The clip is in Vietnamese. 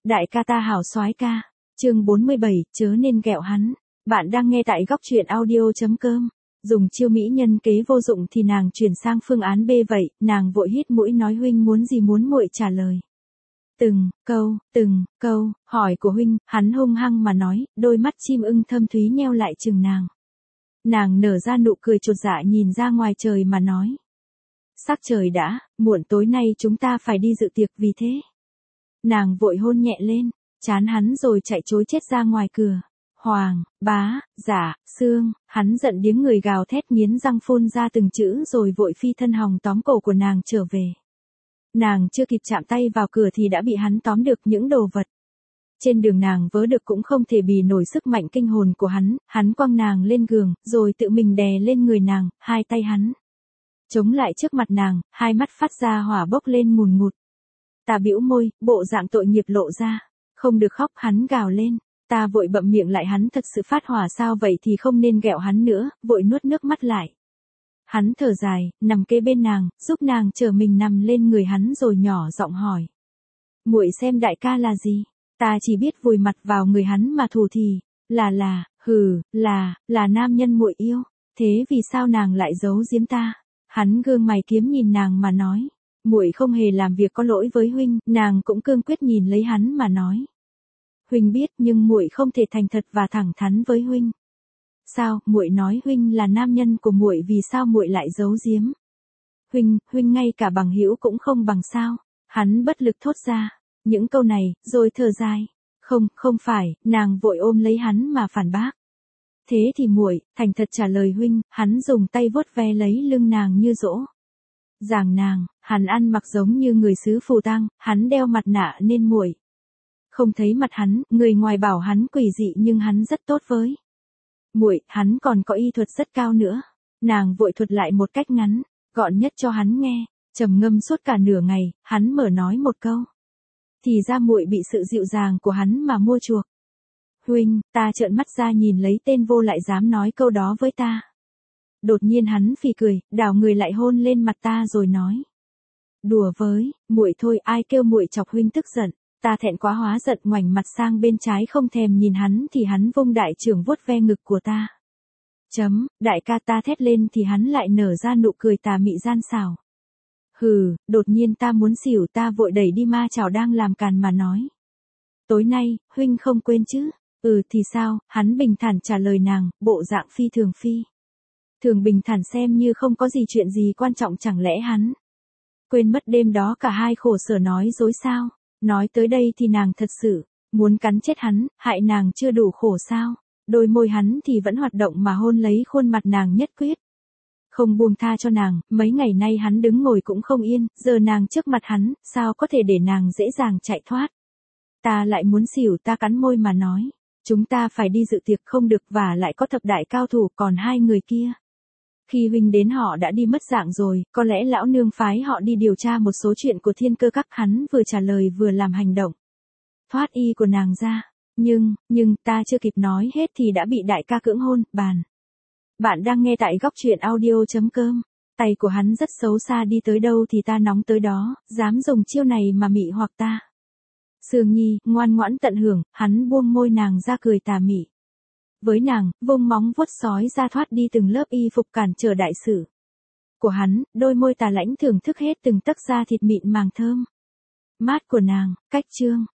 Đại ca ta hảo soái ca. Chương 47, chớ nên ghẹo hắn. Bạn đang nghe tại góc truyện audio.com. Dùng chiêu mỹ nhân kế vô dụng thì nàng chuyển sang phương án B vậy, nàng vội hít mũi nói huynh muốn gì muốn muội trả lời. Từng câu, hỏi của huynh, hắn hung hăng mà nói, đôi mắt chim ưng thâm thúy nheo lại chừng nàng. Nàng nở ra nụ cười chột dạ nhìn ra ngoài trời mà nói. Sắc trời đã, muộn tối nay chúng ta phải đi dự tiệc vì thế. Nàng vội hôn nhẹ lên, trán hắn rồi chạy trối chết ra ngoài cửa. Hoàng, bá, giả, xương, hắn giận điếng người gào thét nghiến răng phun ra từng chữ rồi vội phi thân hòng tóm cổ của nàng trở về. Nàng chưa kịp chạm tay vào cửa thì đã bị hắn tóm được những đồ vật. Trên đường nàng vớ được cũng không thể bì nổi sức mạnh kinh hồn của hắn quăng nàng lên giường, rồi tự mình đè lên người nàng, hai tay hắn chống lại trước mặt nàng, hai mắt phát ra hỏa bốc lên ngùn ngụt. Ta bĩu môi, bộ dạng tội nghiệp lộ ra. Không được khóc, hắn gào lên. Ta vội bậm miệng lại, hắn thật sự phát hỏa sao vậy thì không nên ghẹo hắn nữa, vội nuốt nước mắt lại. Hắn thở dài, nằm kế bên nàng, giúp nàng trở mình nằm lên người hắn rồi nhỏ giọng hỏi. Muội xem đại ca là gì? Ta chỉ biết vùi mặt vào người hắn mà thủ thì, là nam nhân muội yêu. Thế vì sao nàng lại giấu giếm ta? Hắn gương mày kiếm nhìn nàng mà nói. Muội không hề làm việc có lỗi với huynh, nàng cũng cương quyết nhìn lấy hắn mà nói. Huynh biết nhưng muội không thể thành thật và thẳng thắn với huynh. Sao? Muội nói huynh là nam nhân của muội, vì sao muội lại giấu giếm? Huynh ngay cả bằng hữu cũng không bằng sao? Hắn bất lực thốt ra những câu này, rồi thở dài. Không phải, nàng vội ôm lấy hắn mà phản bác. Thế thì muội thành thật trả lời huynh. Hắn dùng tay vuốt ve lấy lưng nàng như dỗ dàng nàng. Hắn ăn mặc giống như người xứ Phù Tang, hắn đeo mặt nạ nên muội không thấy mặt hắn. Người ngoài bảo hắn quỷ dị nhưng hắn rất tốt với muội, hắn còn có y thuật rất cao nữa. Nàng vội thuật lại một cách ngắn gọn nhất cho hắn nghe. Trầm ngâm suốt cả nửa ngày, hắn mở nói một câu. Thì ra muội bị sự dịu dàng của hắn mà mua chuộc. Huynh, ta trợn mắt ra nhìn lấy tên vô lại dám nói câu đó với ta. Đột nhiên hắn phì cười, đảo người lại hôn lên mặt ta rồi nói. Đùa với, muội thôi, ai kêu muội chọc huynh tức giận. Ta thẹn quá hóa giận ngoảnh mặt sang bên trái không thèm nhìn hắn thì hắn vung đại chưởng vuốt ve ngực của ta. Đại ca, ta thét lên thì hắn lại nở ra nụ cười tà mị gian xảo. Đột nhiên ta muốn xỉu, ta vội đẩy đi ma chảo đang làm càn mà nói. Tối nay, huynh không quên chứ? Thì sao? Hắn bình thản trả lời nàng, bộ dạng phi thường bình thản xem như không có gì chuyện gì quan trọng. Chẳng lẽ hắn quên mất đêm đó cả hai khổ sở nói dối sao? Nói tới đây thì nàng thật sự muốn cắn chết hắn, hại nàng chưa đủ khổ sao? Đôi môi hắn thì vẫn hoạt động mà hôn lấy khuôn mặt nàng nhất quyết. Không buông tha cho nàng, mấy ngày nay hắn đứng ngồi cũng không yên, giờ nàng trước mặt hắn, sao có thể để nàng dễ dàng chạy thoát? Ta lại muốn xỉu, ta cắn môi mà nói. Chúng ta phải đi dự tiệc không được, và lại có thập đại cao thủ, còn hai người kia. Khi huynh đến họ đã đi mất dạng rồi, có lẽ lão nương phái họ đi điều tra một số chuyện của Thiên Cơ Các. Hắn vừa trả lời vừa làm hành động thoát y của nàng ra. Nhưng ta chưa kịp nói hết thì đã bị đại ca cưỡng hôn. Bạn đang nghe tại góc truyện audio.com. Tay của hắn rất xấu xa, đi tới đâu thì ta nóng tới đó, dám dùng chiêu này mà mị hoặc ta. Sương Nhi, ngoan ngoãn tận hưởng. Hắn buông môi nàng ra cười tà mị với nàng, vung móng vuốt sói ra thoát đi từng lớp y phục cản trở đại sự của hắn. Đôi môi tà lãnh thưởng thức hết từng tấc da thịt mịn màng thơm mát của nàng. Cách chương